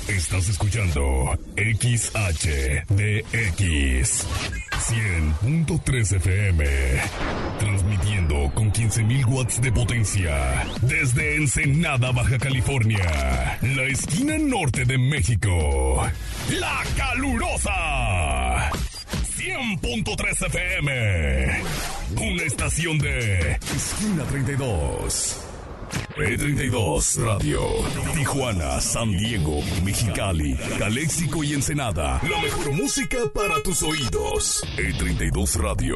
Estás escuchando XHDX 100.3 FM, transmitiendo con 15.000 watts de potencia desde Ensenada, Baja California, la esquina norte de México, La Calurosa 100.3 FM, una estación de esquina 32. E32 Radio, Tijuana, San Diego, Mexicali, Caléxico y Ensenada. La mejor música para tus oídos. E32 Radio.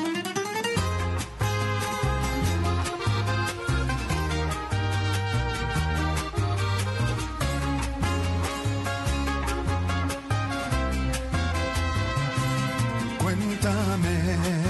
Cuéntame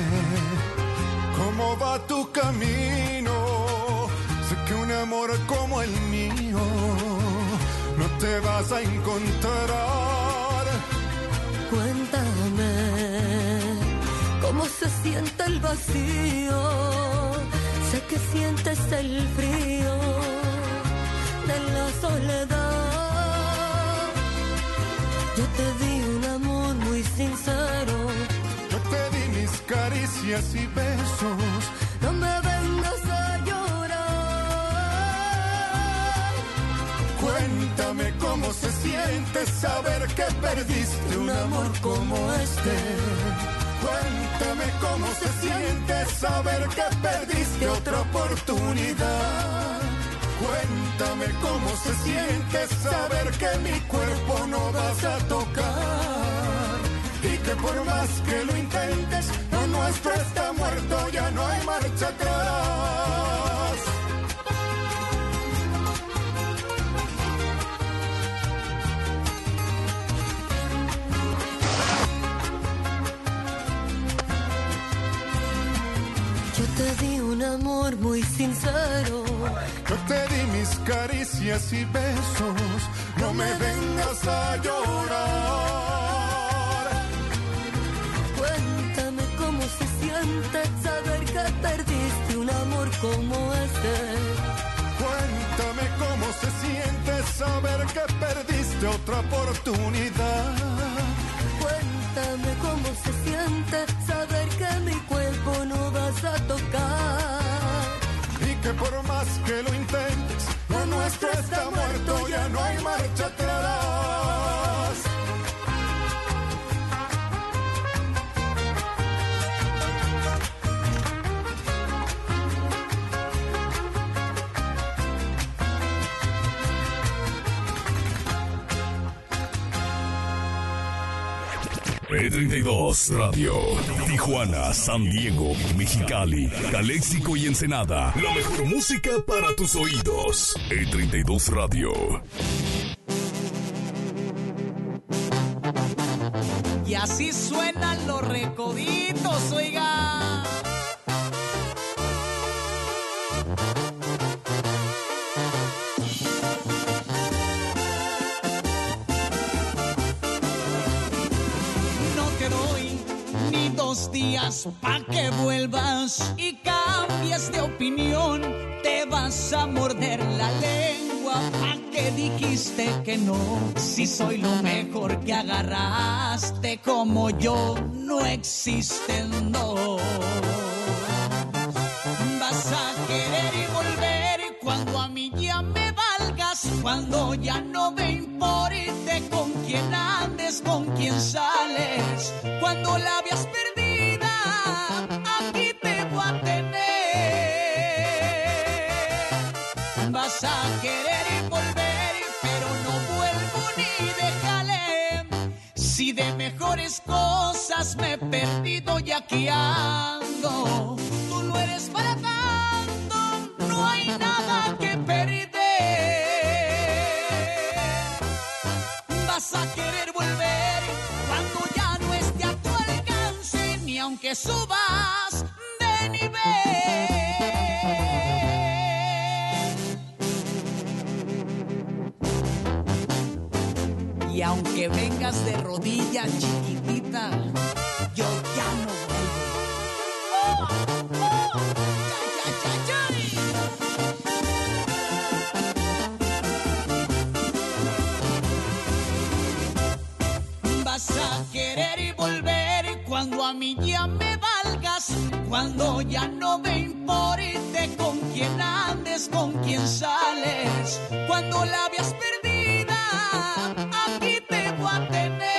cómo va tu camino. Que un amor como el mío no te vas a encontrar. Cuéntame cómo se siente el vacío. Sé que sientes el frío de la soledad. Yo te di un amor muy sincero. Yo te di mis caricias y besos. No me vengas a llorar. Cuéntame cómo se siente saber que perdiste un amor como este. Cuéntame cómo se siente saber que perdiste otra oportunidad. Cuéntame cómo se siente saber que mi cuerpo no vas a tocar. Y que por más que lo intentes, lo nuestro está muerto, ya no hay marcha atrás. Yo te di un amor muy sincero. Yo te di mis caricias y besos. No me vengas a llorar. Cuéntame cómo se siente saber que perdiste un amor como este. Cuéntame cómo se siente saber que perdiste otra oportunidad. Cuéntame cómo se siente saber que mi cuerpo no vas a tocar. Y que por más que lo intentes, lo nuestro está muerto, ya no hay marcha atrás. E32 Radio, Tijuana, San Diego, Mexicali, Caléxico y Ensenada. La mejor música para tus oídos. E32 Radio. Y así suenan los recoditos, oiga. Ni 2 días pa' que vuelvas y cambies de opinión. Te vas a morder la lengua. ¿Pa' qué dijiste que no? Si soy lo mejor que agarraste, como yo no existen dos. Vas a querer y volver cuando a mí ya me valgas, cuando ya no me importe con quién andes, con quién sales, cuando la veas perdida, aquí te voy a tener. Vas a querer y volver, pero no vuelvo ni déjale. Si de mejores cosas me he perdido y aquí ando, tú no eres para tanto, no hay nada que perder. Vas a querer volver cuando ya no esté a tu alcance, ni aunque subas de nivel. Y aunque vengas de rodillas, chiquitita, yo ya no vuelvo. ¡Oh! ¡Oh! ¡Ya, ya, ya, ya! cuando a mí ya me valgas, cuando ya no me importe con quién andes, con quién sales, cuando la habías perdida, aquí te voy a tener.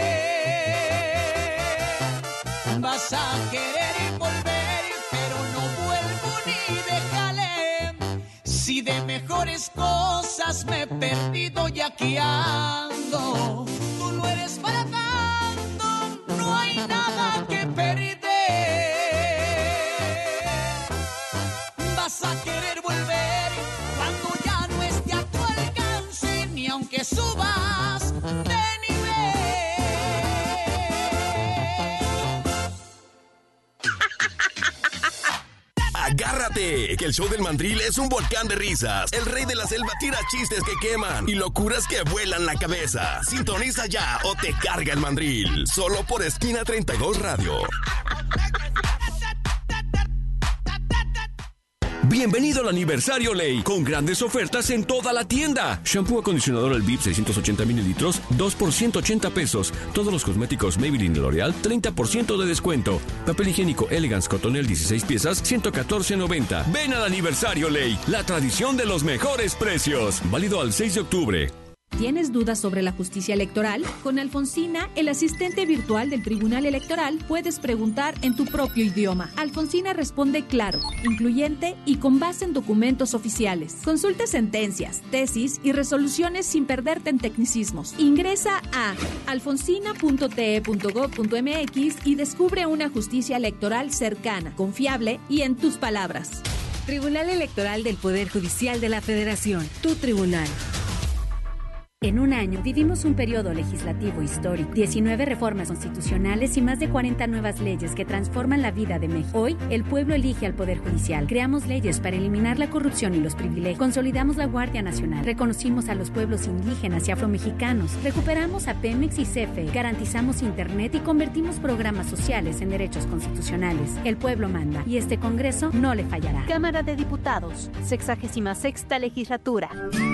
Vas a querer volver, pero no vuelvo ni déjale. Si de mejores cosas me he perdido y aquí ando, tú no eres para tanto, no hay nada que perder. Vas a querer volver cuando ya no esté a tu alcance, ni aunque subas de nivel. Agárrate, que el show del mandril es un volcán de risas. El rey de la selva tira chistes que queman y locuras que vuelan la cabeza. Sintoniza ya o te carga el mandril. Solo por Esquina 32 Radio. Bienvenido al aniversario Ley, con grandes ofertas en toda la tienda. Shampoo acondicionador El Bip 680 mililitros, 2 por 180 pesos. Todos los cosméticos Maybelline y L'Oreal, 30% de descuento. Papel higiénico Elegance Cotonel 16 piezas, 114.90. Ven al aniversario Ley, la tradición de los mejores precios. Válido al 6 de octubre. ¿Tienes dudas sobre la justicia electoral? Con Alfonsina, el asistente virtual del Tribunal Electoral, puedes preguntar en tu propio idioma. Alfonsina responde claro, incluyente y con base en documentos oficiales. Consulta sentencias, tesis y resoluciones sin perderte en tecnicismos. Ingresa a alfonsina.te.gov.mx y descubre una justicia electoral cercana, confiable y en tus palabras. Tribunal Electoral del Poder Judicial de la Federación. Tu tribunal. En un año vivimos un periodo legislativo histórico, 19 reformas constitucionales y más de 40 nuevas leyes que transforman la vida de México. Hoy, el pueblo elige al Poder Judicial. Creamos leyes para eliminar la corrupción y los privilegios. Consolidamos la Guardia Nacional. Reconocimos a los pueblos indígenas y afromexicanos. Recuperamos a Pemex y CFE. Garantizamos Internet y convertimos programas sociales en derechos constitucionales. El pueblo manda y este Congreso no le fallará. Cámara de Diputados, 66ª Legislatura.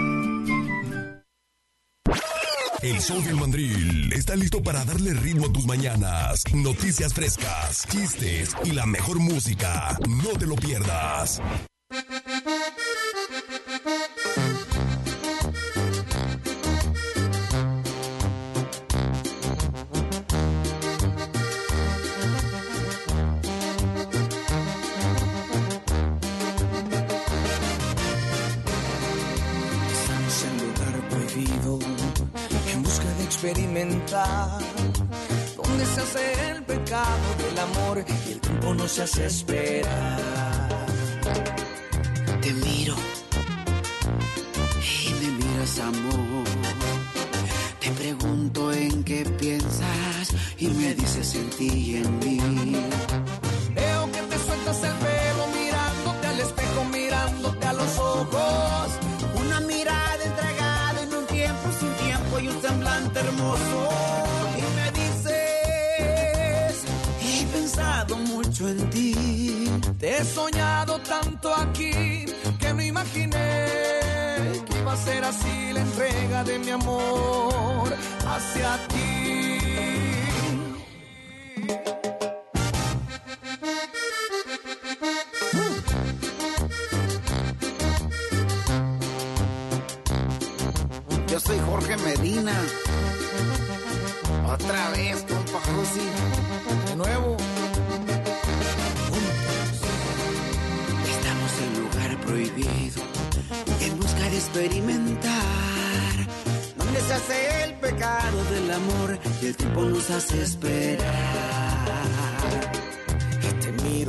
El show del mandril está listo para darle ritmo a tus mañanas. Noticias frescas, chistes y la mejor música. No te lo pierdas. Estamos en lugar prohibido, en busca de experimentar, donde se hace el pecado del amor y el tiempo no se hace esperar. Te miro y me miras, amor. Te pregunto en qué piensas y me dices en ti y en mí. Veo que te sueltas el pelo mirándote al espejo, mirándote a los ojos. Una mirada entregada en un tiempo sin tiempo y un semblante hermoso. Y me dices, he pensado mucho en ti. Te he soñado tanto aquí que no imaginé que iba a ser así la entrega de mi amor hacia ti. Yo soy Jorge Medina. Otra vez, compa Josi. De nuevo. Estamos en lugar prohibido, en busca de experimentar, donde se hace el pecado del amor y el tiempo nos hace esperar. Y te miro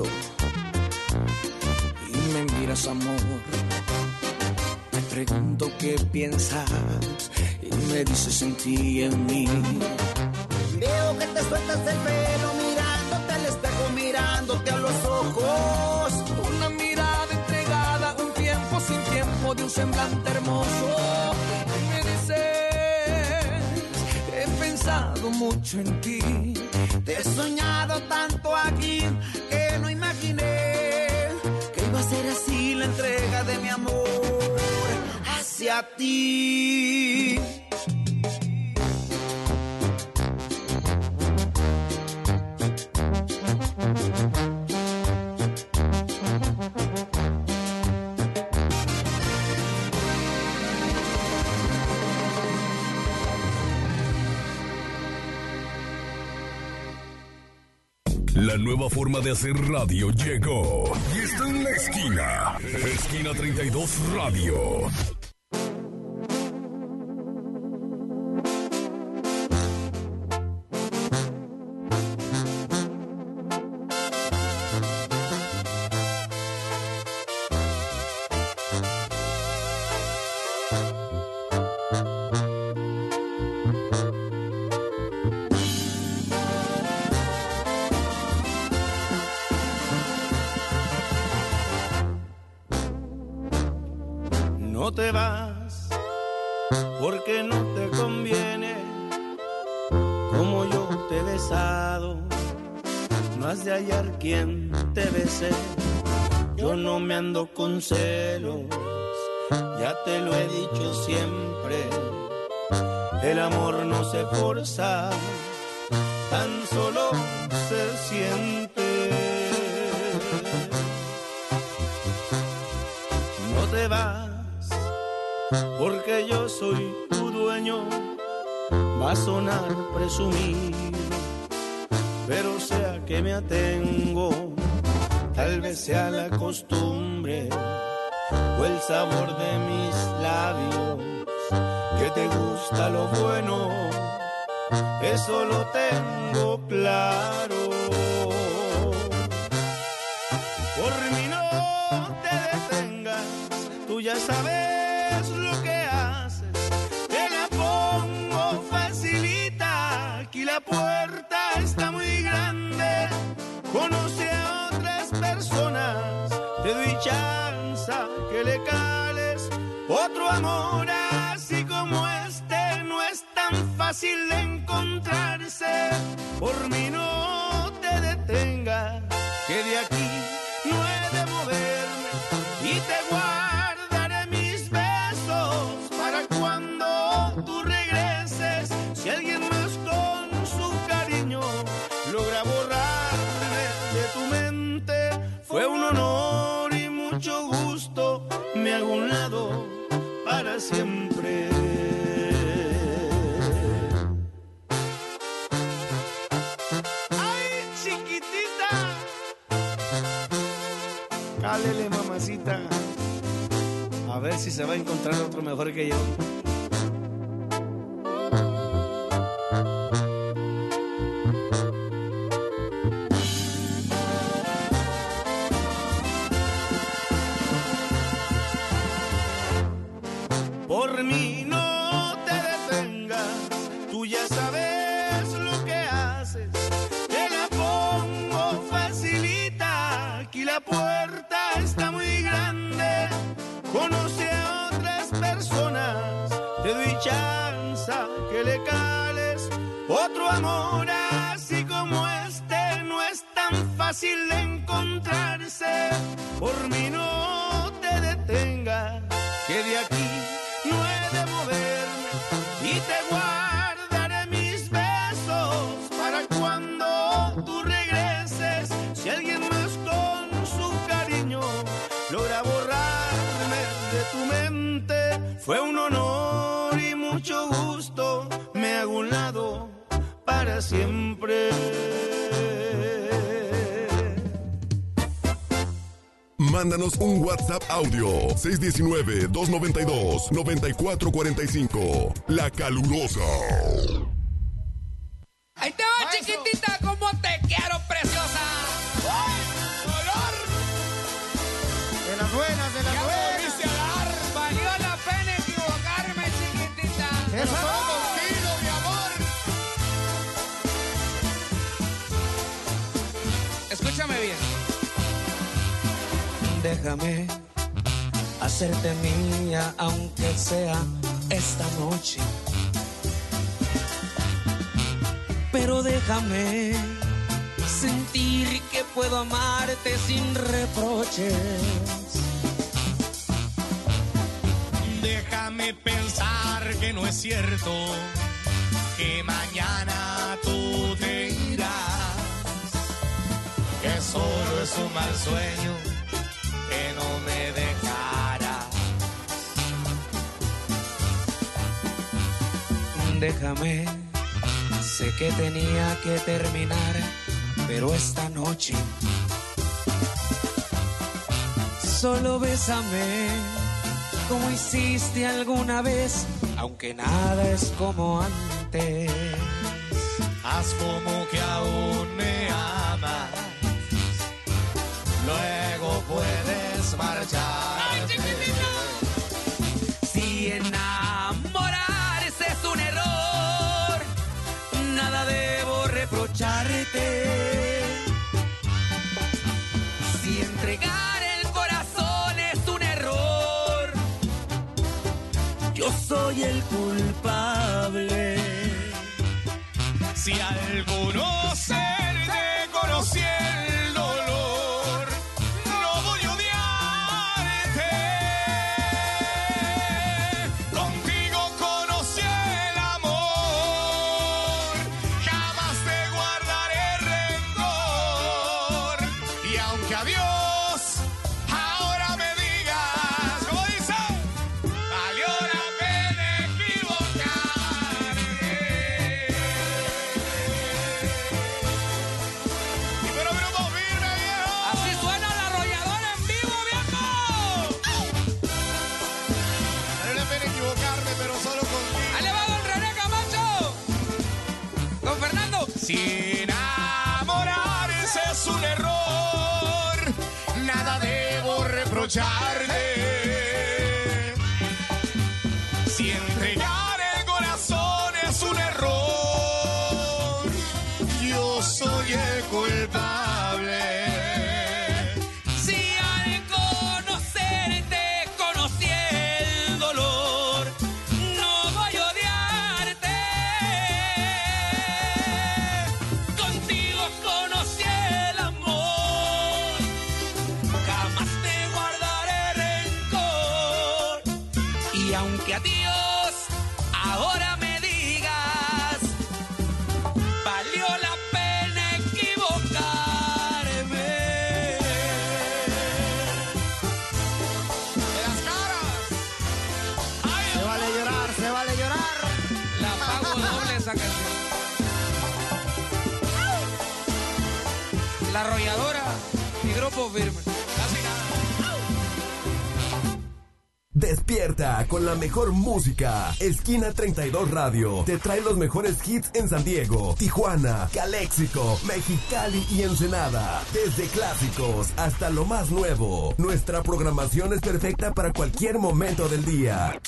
y me miras, amor. Te pregunto qué piensas y me dices en ti y en mí. Veo que te sueltas el pelo mirándote al espejo, mirándote a los ojos. Una mirada entregada, un tiempo sin tiempo de un semblante hermoso. Y me dices, he pensado mucho en ti. Te he soñado tanto aquí que no imaginé que iba a ser así la entrega de mi amor hacia ti. La nueva forma de hacer radio llegó y está en la esquina. Esquina 32 Radio. No te vas porque no te conviene, como yo te he besado, no has de hallar quien te bese. Yo no me ando con celos, ya te lo he dicho siempre, el amor no se forza, tan solo se siente. No te vas porque yo soy tu dueño, va a sonar presumido, pero sea que me atengo, tal vez sea la costumbre o el sabor de mis labios, que te gusta lo bueno, eso lo tengo claro. Por mí no te detengas, tú ya sabes lo que haces, te la pongo facilita, aquí la puerta está muy grande, conoce a otras personas, te doy chance que le cales, otro amor así como este no es tan fácil de encontrarse, por mí no te detengas, que de aquí no he de moverme y te guardaré mis besos para cuando tú regreses. Si alguien más con su cariño logra borrarme de tu mente, fue un honor y mucho gusto, me hago un lado para siempre. ¡Ay, chiquitita! Cálele, mamacita. A ver si se va a encontrar otro mejor que yo. Por mí no te detengas, tú ya sabes lo que haces, te la pongo facilita, aquí la puerta está muy grande, conoce a otras personas, te doy chance que le cales, otro amor así como este no es tan fácil de encontrarse, por mí no te detengas, que de aquí no he de moverme y te guardaré mis besos para cuando tú regreses. Si alguien más con su cariño logra borrarme de tu mente, fue un honor y mucho gusto, me hago un lado para siempre. Mándanos un WhatsApp audio 619-292-9445. La Calurosa. Ahí te va, chiquitita, como te quiero, preciosa. ¡Ay, dolor! De las buenas, de las ya buenas. Ya me volviste a dar. Valió la pena equivocarme, chiquitita. Eso va contigo, mi amor. Escúchame bien. Déjame hacerte mía, aunque sea esta noche. Pero déjame sentir que puedo amarte sin reproches. Déjame pensar que no es cierto, que mañana tú te irás, que solo es un mal sueño, que no me dejará. Déjame, sé que tenía que terminar, pero esta noche solo bésame como hiciste alguna vez, aunque nada es como antes. Haz como que aún me amas, luego puedes marcharte. Si enamorarse es un error, nada debo reprocharte. Si entregar el corazón es un error, yo soy el culpable. Si alguno ser te conocí el dolor, no voy a odiarte. Contigo conocí el amor, jamás te guardaré rencor. Y aunque adiós, ahora me digas, ¿cómo dice? Valió la pena equivocarme. Y pero grupo firme, viejo. Así suena la arrolladora en vivo, viejo. Valió la pena equivocarme, pero solo contigo. Ahí le va don René Camacho. Don Fernando. Si enamorarse es un error, nada debo reprocharle. Si entregar el corazón es un error, yo soy el culpable. Si al conocerte conocí el dolor, no voy a odiarte. Contigo conocí el amor, jamás te guardaré rencor. Y aunque a Dios ahora me digas, valió la pena equivocarme. De las caras. Ay, Se vale llorar, se vale llorar. La pago doble esa canción. La arrolladora y grupo firme. casi nada. Despierta con la mejor música. Esquina 32 Radio te trae los mejores hits en San Diego, Tijuana, Caléxico, Mexicali y Ensenada. Desde clásicos hasta lo más nuevo. Nuestra programación es perfecta para cualquier momento del día.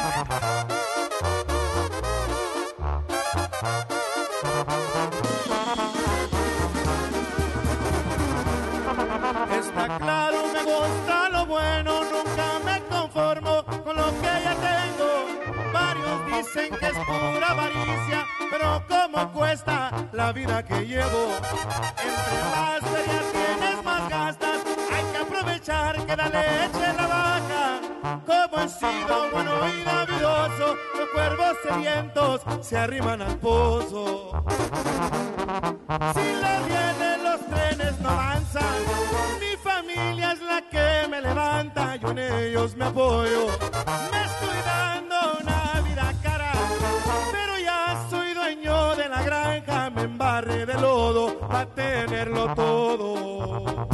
Está claro, me gusta lo bueno, nunca me conformo con lo que ya tengo. Varios dicen que es pura avaricia, pero cómo cuesta la vida que llevo. Entre más feria tienes, más gastas, hay que aprovechar que la leche la vaca. Como he sido bueno y navidoso, los cuervos sedientos se arriman al pozo. Si la vienen los trenes no avanzan, mi familia es la que me levanta, yo en ellos me apoyo. Me estoy dando una vida cara, pero ya soy dueño de la granja, me embarré de lodo para tenerlo todo.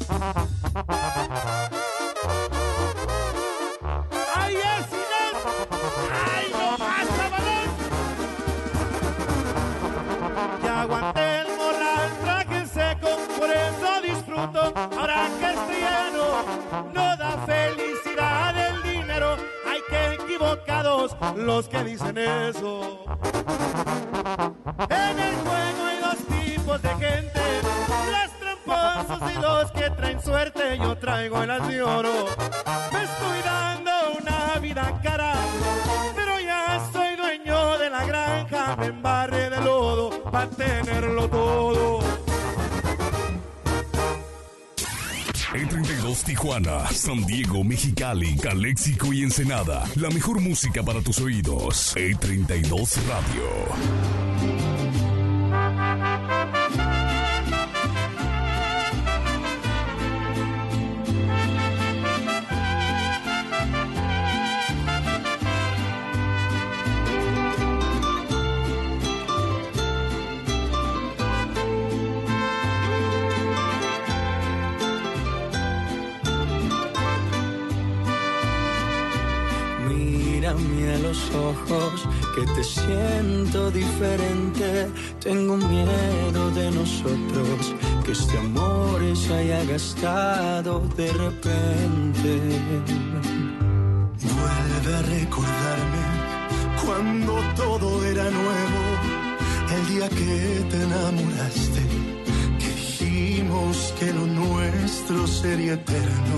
¡Ay, es Inés! ¡Ay, no más, chavalón! Ya aguanté el morral, traje seco, por eso disfruto. Ahora que estoy lleno, no da felicidad el dinero. Ay, qué equivocados los que dicen eso. En el juego hay dos tipos de gente, los tramposos y los que traen suerte. Yo traigo las de oro. Me estoy dando una vida cara, pero ya soy dueño de la granja, me embarré de lodo para tenerlo todo. E32 Tijuana, San Diego, Mexicali, Caléxico y Ensenada. La mejor música para tus oídos. E32 Radio. que te siento diferente. Tengo miedo de nosotros, que este amor se haya gastado de repente. Vuelve a recordarme cuando todo era nuevo, el día que te enamoraste, que dijimos que lo nuestro sería eterno.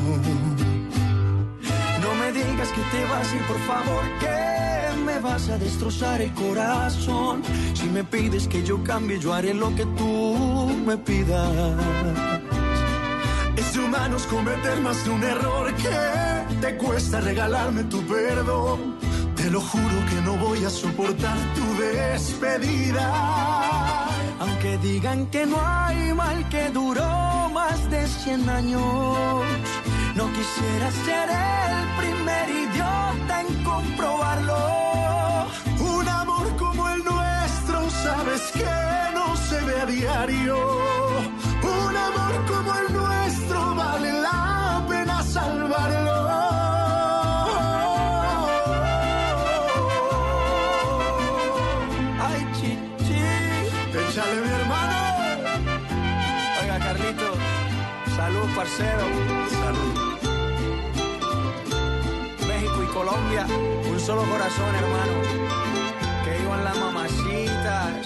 No me digas que te vas a ir, por favor, que me vas a destrozar el corazón. Si me pides que yo cambie, yo haré lo que tú me pidas. Es de humanos cometer más de un error, que te cuesta regalarme tu perdón. Te lo juro que no voy a soportar tu despedida. Aunque digan que no hay mal que duró más de 100 años, no quisiera ser el primer idiota en comprobarlo. Un amor como el nuestro, sabes que no se ve a diario. Un amor como el nuestro vale la pena salvarlo. Ay, chichi. Échale, mi hermano. Oiga, Carlito, salud, parcero. Salud. México y Colombia, un solo corazón, hermano. Que iban las mamacitas.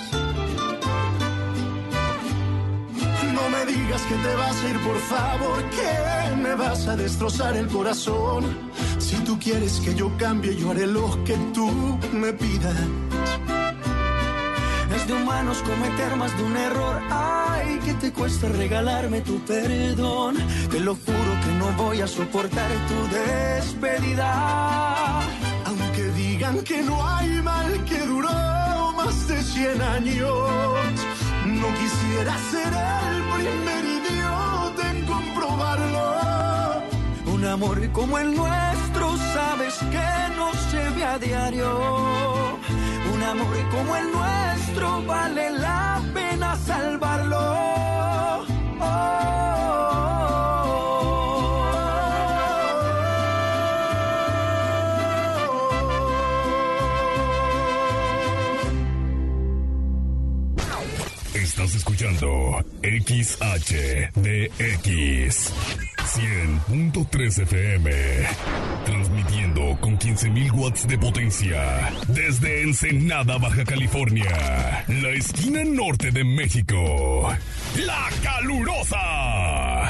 No me digas que te vas a ir, por favor, que me vas a destrozar el corazón. Si tú quieres que yo cambie, yo haré lo que tú me pidas. Es de humanos cometer más de un error. Ay, que te cuesta regalarme tu perdón. Te lo juro que no voy a soportar tu despedida. Aunque digan que no hay mal que duró más de 100 años, no quisiera ser el primer idiota en comprobarlo. Un amor como el nuestro, sabes que no se ve a diario. Un amor como el nuestro vale la pena salvarlo. Estás escuchando XHDX 100.3 FM, transmitiendo con 15.000 watts de potencia desde Ensenada, Baja California, la esquina norte de México. La Calurosa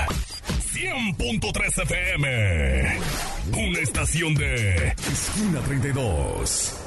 100.3 FM, una estación de Esquina 32.